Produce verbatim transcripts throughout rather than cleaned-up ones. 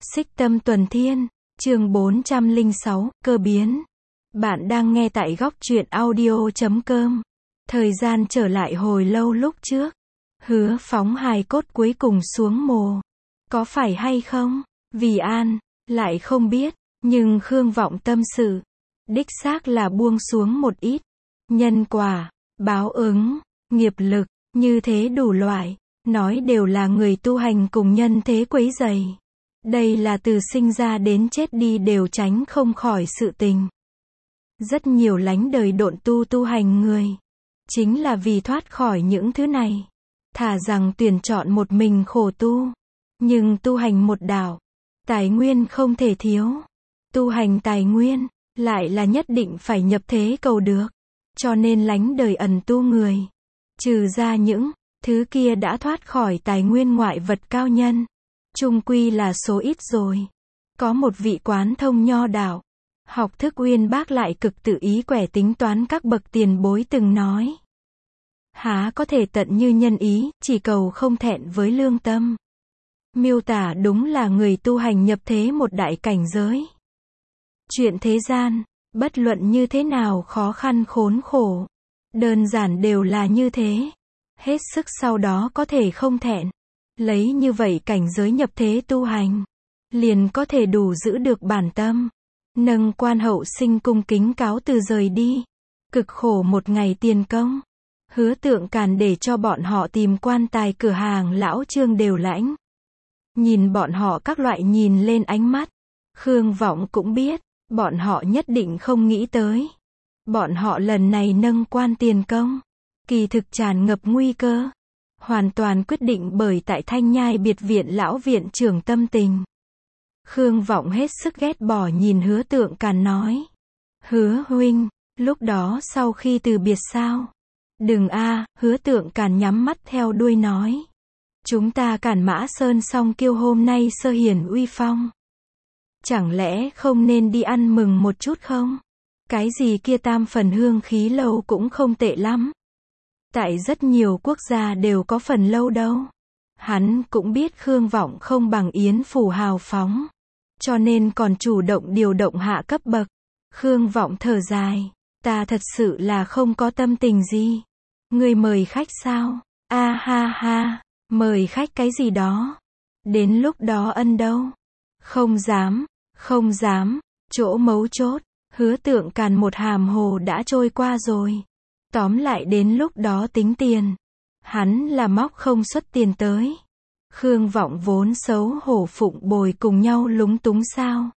Xích Tâm Tuần Thiên, chương bốn trăm lẻ sáu, cơ biến. Bạn đang nghe tại góc truyện audio chấm com. Thời gian trở lại hồi lâu lúc trước. Hứa phóng hài cốt cuối cùng xuống mồ. Có phải hay không? Vì an, lại không biết, nhưng Khương Vọng tâm sự. Đích xác là buông xuống một ít. Nhân quả, báo ứng, nghiệp lực, như thế đủ loại. Nói đều là người tu hành cùng nhân thế quấy rầy. Đây là từ sinh ra đến chết đi đều tránh không khỏi sự tình. Rất nhiều lánh đời độn tu tu hành người. Chính là vì thoát khỏi những thứ này. Thà rằng tuyển chọn một mình khổ tu. Nhưng tu hành một đạo. Tài nguyên không thể thiếu. Tu hành tài nguyên. Lại là nhất định phải nhập thế cầu được. Cho nên lánh đời ẩn tu người. Trừ ra những thứ kia đã thoát khỏi tài nguyên ngoại vật cao nhân. Chung quy là số ít rồi. Có một vị quán thông nho đạo. Học thức uyên bác lại cực tự ý quẻ tính toán các bậc tiền bối từng nói. Há có thể tận như nhân ý, chỉ cầu không thẹn với lương tâm. Miêu tả đúng là người tu hành nhập thế một đại cảnh giới. Chuyện thế gian, bất luận như thế nào khó khăn khốn khổ. Đơn giản đều là như thế. Hết sức sau đó có thể không thẹn. Lấy như vậy cảnh giới nhập thế tu hành. Liền có thể đủ giữ được bản tâm. Nâng quan hậu sinh cung kính cáo từ rời đi. Cực khổ một ngày tiền công. Hứa Tượng Càn để cho bọn họ tìm quan tài cửa hàng lão Trương đều lãnh. Nhìn bọn họ các loại nhìn lên ánh mắt. Khương Vọng cũng biết. Bọn họ nhất định không nghĩ tới. Bọn họ lần này nâng quan tiền công. Kỳ thực tràn ngập nguy cơ. Hoàn toàn quyết định bởi tại Thanh Nhai biệt viện lão viện trưởng tâm tình. Khương Vọng hết sức ghét bỏ nhìn Hứa Tượng Càn nói. Hứa huynh, lúc đó sau khi từ biệt sao? Đừng a, Hứa Tượng Càn nhắm mắt theo đuôi nói. Chúng ta Càn Mã Sơn song kiêu hôm nay sơ hiển uy phong. Chẳng lẽ không nên đi ăn mừng một chút không? Cái gì kia tam phần hương khí lâu cũng không tệ lắm. Tại rất nhiều quốc gia đều có phần lâu đâu. Hắn cũng biết Khương Vọng không bằng Yến Phủ hào phóng. Cho nên còn chủ động điều động hạ cấp bậc. Khương Vọng thở dài. Ta thật sự là không có tâm tình gì. Ngươi mời khách sao? A ha ha. Mời khách cái gì đó? Đến lúc đó ân đâu? Không dám. Không dám. Chỗ mấu chốt. Hứa Tượng Càn một hàm hồ đã trôi qua rồi. Tóm lại đến lúc đó tính tiền. Hắn là móc không xuất tiền tới. Khương Vọng vốn xấu hổ phụng bồi cùng nhau lúng túng sao.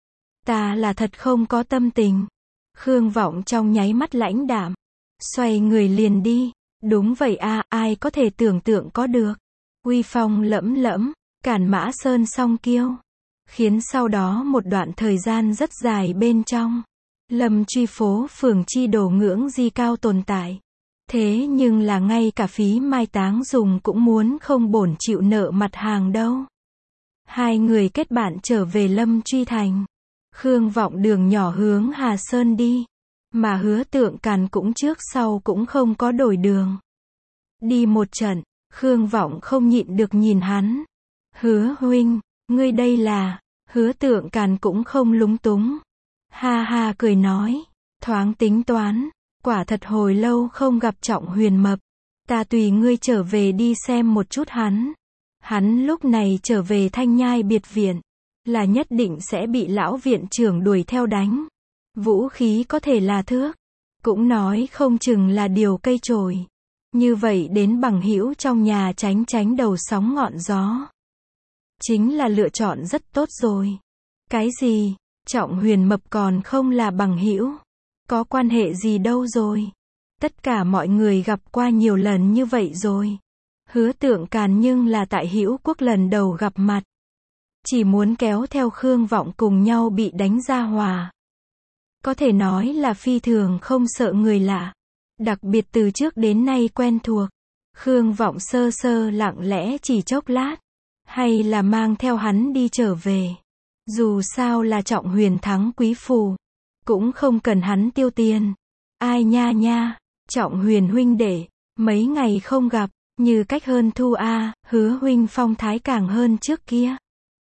Ta là thật không có tâm tình. Khương Vọng trong nháy mắt lãnh đạm. Xoay người liền đi. Đúng vậy a, ai có thể tưởng tượng có được. Uy phong lẫm lẫm, Càn Mã Sơn song kiêu. Khiến sau đó một đoạn thời gian rất dài bên trong. Lâm truy phố phường chi đổ ngưỡng di cao tồn tại. Thế nhưng là ngay cả phí mai táng dùng cũng muốn không bổn chịu nợ mặt hàng đâu. Hai người kết bạn trở về Lâm Truy Thành. Khương Vọng đường nhỏ hướng Hà Sơn đi. Mà Hứa Tượng Càn cũng trước sau cũng không có đổi đường. Đi một trận, Khương Vọng không nhịn được nhìn hắn. Hứa huynh, ngươi đây là... Hứa Tượng Càn cũng không lúng túng. Ha ha cười nói. Thoáng tính toán. Quả thật hồi lâu không gặp Trọng Huyền Mập. Ta tùy ngươi trở về đi xem một chút hắn. Hắn lúc này trở về Thanh Nhai biệt viện. Là nhất định sẽ bị lão viện trưởng đuổi theo đánh. Vũ khí có thể là thước. Cũng nói không chừng là điều cây chổi. Như vậy đến bằng hữu trong nhà tránh tránh đầu sóng ngọn gió. Chính là lựa chọn rất tốt rồi. Cái gì? Trọng Huyền Mập còn không là bằng hữu. Có quan hệ gì đâu rồi. Tất cả mọi người gặp qua nhiều lần như vậy rồi. Hứa Tượng Càn nhưng là tại Hữu Quốc lần đầu gặp mặt. Chỉ muốn kéo theo Khương Vọng cùng nhau bị đánh ra hòa. Có thể nói là phi thường không sợ người lạ. Đặc biệt từ trước đến nay quen thuộc. Khương Vọng sơ sơ lặng lẽ chỉ chốc lát. Hay là mang theo hắn đi trở về. Dù sao là Trọng Huyền thắng quý phù. Cũng không cần hắn tiêu tiền. Ai nha nha, Trọng Huyền huynh đệ, mấy ngày không gặp, như cách hơn thu a, Hứa huynh phong thái càng hơn trước kia.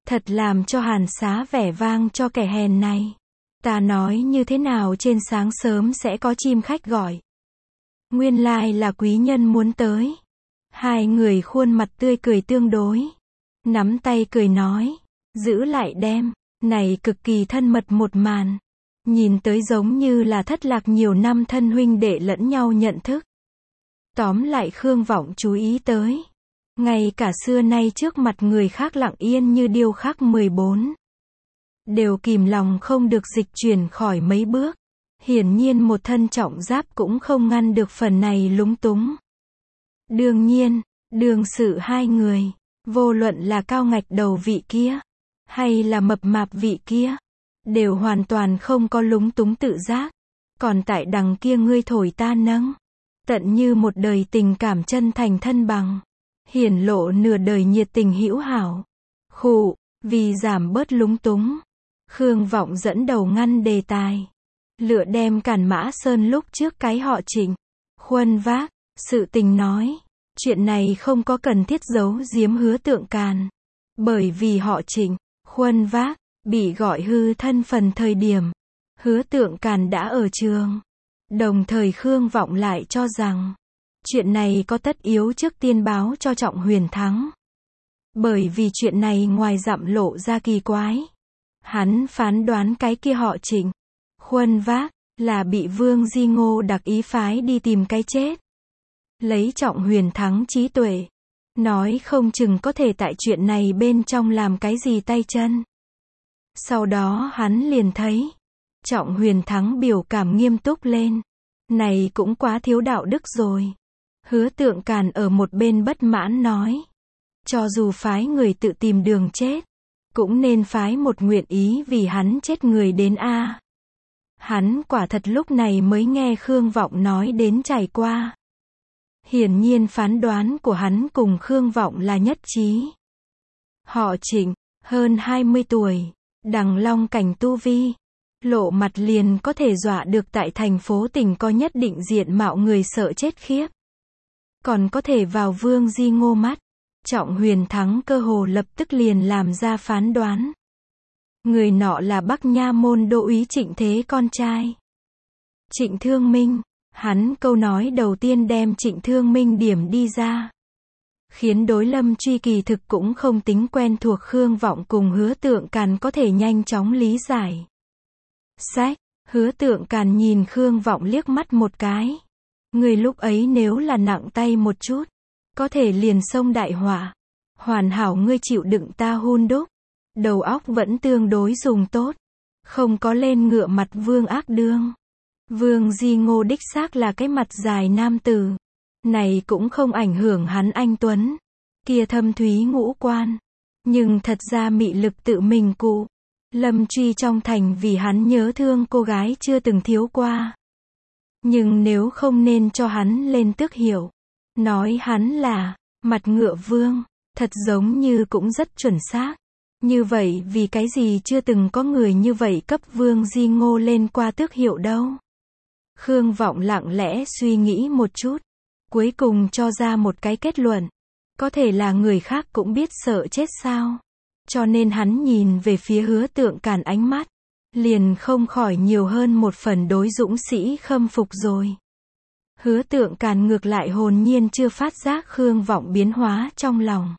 Thật làm cho Hàn Xá vẻ vang cho kẻ hèn này. Ta nói như thế nào trên sáng sớm sẽ có chim khách gọi. Nguyên lai là quý nhân muốn tới. Hai người khuôn mặt tươi cười tương đối. Nắm tay cười nói. Giữ lại đem. Này cực kỳ thân mật một màn. Nhìn tới giống như là thất lạc nhiều năm thân huynh đệ lẫn nhau nhận thức. Tóm lại Khương Vọng chú ý tới. Ngay cả xưa nay trước mặt người khác lặng yên như điêu khắc mười bốn. Đều kìm lòng không được dịch chuyển khỏi mấy bước. Hiển nhiên một thân trọng giáp cũng không ngăn được phần này lúng túng. Đương nhiên, đương sự hai người, vô luận là cao ngạch đầu vị kia, hay là mập mạp vị kia, đều hoàn toàn không có lúng túng tự giác. Còn tại đằng kia ngươi thổi ta nâng. Tận như một đời tình cảm chân thành thân bằng. Hiển lộ nửa đời nhiệt tình hữu hảo. Khụ, vì giảm bớt lúng túng. Khương Vọng dẫn đầu ngăn đề tài. Lựa đem Càn Mã Sơn lúc trước cái họ Trịnh. Khuân Vác, sự tình nói. Chuyện này không có cần thiết giấu giếm Hứa Tượng Càn. Bởi vì họ Trịnh, Khuân Vác, bị gọi hư thân phần thời điểm. Hứa Tượng Càn đã ở trường. Đồng thời Khương Vọng lại cho rằng. Chuyện này có tất yếu trước tiên báo cho Trọng Huyền Thắng. Bởi vì chuyện này ngoài dặm lộ ra kỳ quái. Hắn phán đoán cái kia họ Trịnh. Khuân Vác, là bị Vương Di Ngô đặc ý phái đi tìm cái chết. Lấy Trọng Huyền Thắng trí tuệ. Nói không chừng có thể tại chuyện này bên trong làm cái gì tay chân. Sau đó hắn liền thấy. Trọng Huyền Thắng biểu cảm nghiêm túc lên. Này cũng quá thiếu đạo đức rồi. Hứa Tượng Càn ở một bên bất mãn nói. Cho dù phái người tự tìm đường chết. Cũng nên phái một nguyện ý vì hắn chết người đến a. Hắn quả thật lúc này mới nghe Khương Vọng nói đến trải qua. Hiển nhiên phán đoán của hắn cùng Khương Vọng là nhất trí. Họ Trịnh, hơn hai mươi tuổi, đằng long cảnh tu vi. Lộ mặt liền có thể dọa được tại thành phố tỉnh có nhất định diện mạo người sợ chết khiếp. Còn có thể vào Vương Di Ngô mắt. Trọng Huyền Thắng cơ hồ lập tức liền làm ra phán đoán. Người nọ là Bắc Nha môn đô úy Trịnh Thế con trai. Trịnh Thương Minh, hắn câu nói đầu tiên đem Trịnh Thương Minh điểm đi ra. Khiến đối Lâm Truy kỳ thực cũng không tính quen thuộc Khương Vọng cùng Hứa Tượng Càn có thể nhanh chóng lý giải. Sách, Hứa Tượng Càn nhìn Khương Vọng liếc mắt một cái. Người lúc ấy nếu là nặng tay một chút, có thể liền xông đại họa. Hoàn hảo ngươi chịu đựng ta hun đúc. Đầu óc vẫn tương đối dùng tốt. Không có lên ngựa mặt Vương ác đương. Vương Di Ngô đích xác là cái mặt dài nam tử. Này cũng không ảnh hưởng hắn anh tuấn. Kia thâm thúy ngũ quan. Nhưng thật ra mị lực tự mình cụ. Lâm Truy trong thành vì hắn nhớ thương cô gái chưa từng thiếu qua. Nhưng nếu không nên cho hắn lên tước hiệu. Nói hắn là mặt ngựa vương. Thật giống như cũng rất chuẩn xác. Như vậy vì cái gì chưa từng có người như vậy cấp Vương Di Ngô lên qua tước hiệu đâu. Khương Vọng lặng lẽ suy nghĩ một chút. Cuối cùng cho ra một cái kết luận. Có thể là người khác cũng biết sợ chết sao. Cho nên hắn nhìn về phía Hứa Tượng Càn ánh mắt. Liền không khỏi nhiều hơn một phần đối dũng sĩ khâm phục rồi. Hứa Tượng Càn ngược lại hồn nhiên chưa phát giác Khương Vọng biến hóa trong lòng.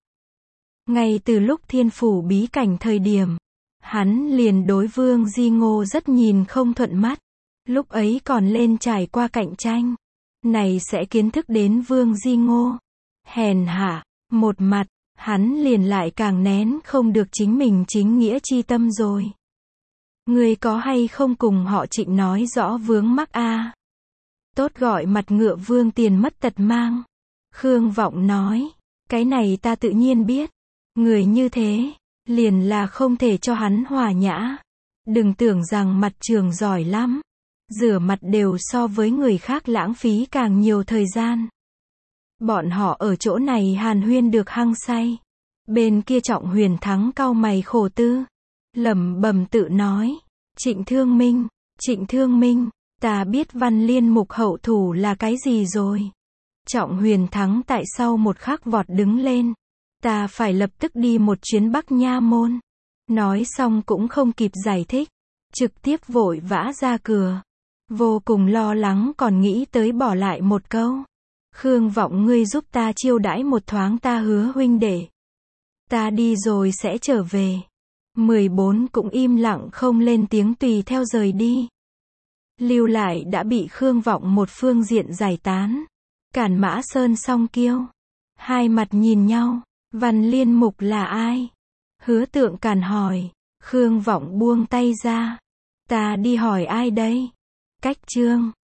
Ngay từ lúc thiên phủ bí cảnh thời điểm, hắn liền đối Vương Di Ngô rất nhìn không thuận mắt. Lúc ấy còn lên trải qua cạnh tranh. Này sẽ kiến thức đến Vương Di Ngô. Hèn hạ, một mặt, hắn liền lại càng nén không được chính mình chính nghĩa chi tâm rồi. Người có hay không cùng họ Trịnh nói rõ vướng mắc a? Tốt gọi mặt ngựa vương tiền mất tật mang. Khương Vọng nói, cái này ta tự nhiên biết. Người như thế, liền là không thể cho hắn hòa nhã. Đừng tưởng rằng mặt trường giỏi lắm. Rửa mặt đều so với người khác lãng phí càng nhiều thời gian. Bọn họ ở chỗ này hàn huyên được hăng say. Bên kia Trọng Huyền Thắng cau mày khổ tư. Lẩm bẩm tự nói. Trịnh Thương Minh, Trịnh Thương Minh, ta biết Văn Liên mục hậu thủ là cái gì rồi. Trọng Huyền Thắng tại sau một khắc vọt đứng lên. Ta phải lập tức đi một chuyến Bắc Nha môn. Nói xong cũng không kịp giải thích. Trực tiếp vội vã ra cửa. Vô cùng lo lắng còn nghĩ tới bỏ lại một câu. Khương Vọng ngươi giúp ta chiêu đãi một thoáng ta hứa huynh đệ. Ta đi rồi sẽ trở về. mười bốn cũng im lặng không lên tiếng tùy theo rời đi. Lưu lại đã bị Khương Vọng một phương diện giải tán. Cản Mã Sơn song kiêu. Hai mặt nhìn nhau. Văn Liên Mục là ai? Hứa Tượng Càn hỏi. Khương Vọng buông tay ra. Ta đi hỏi ai đây? Cách Trương.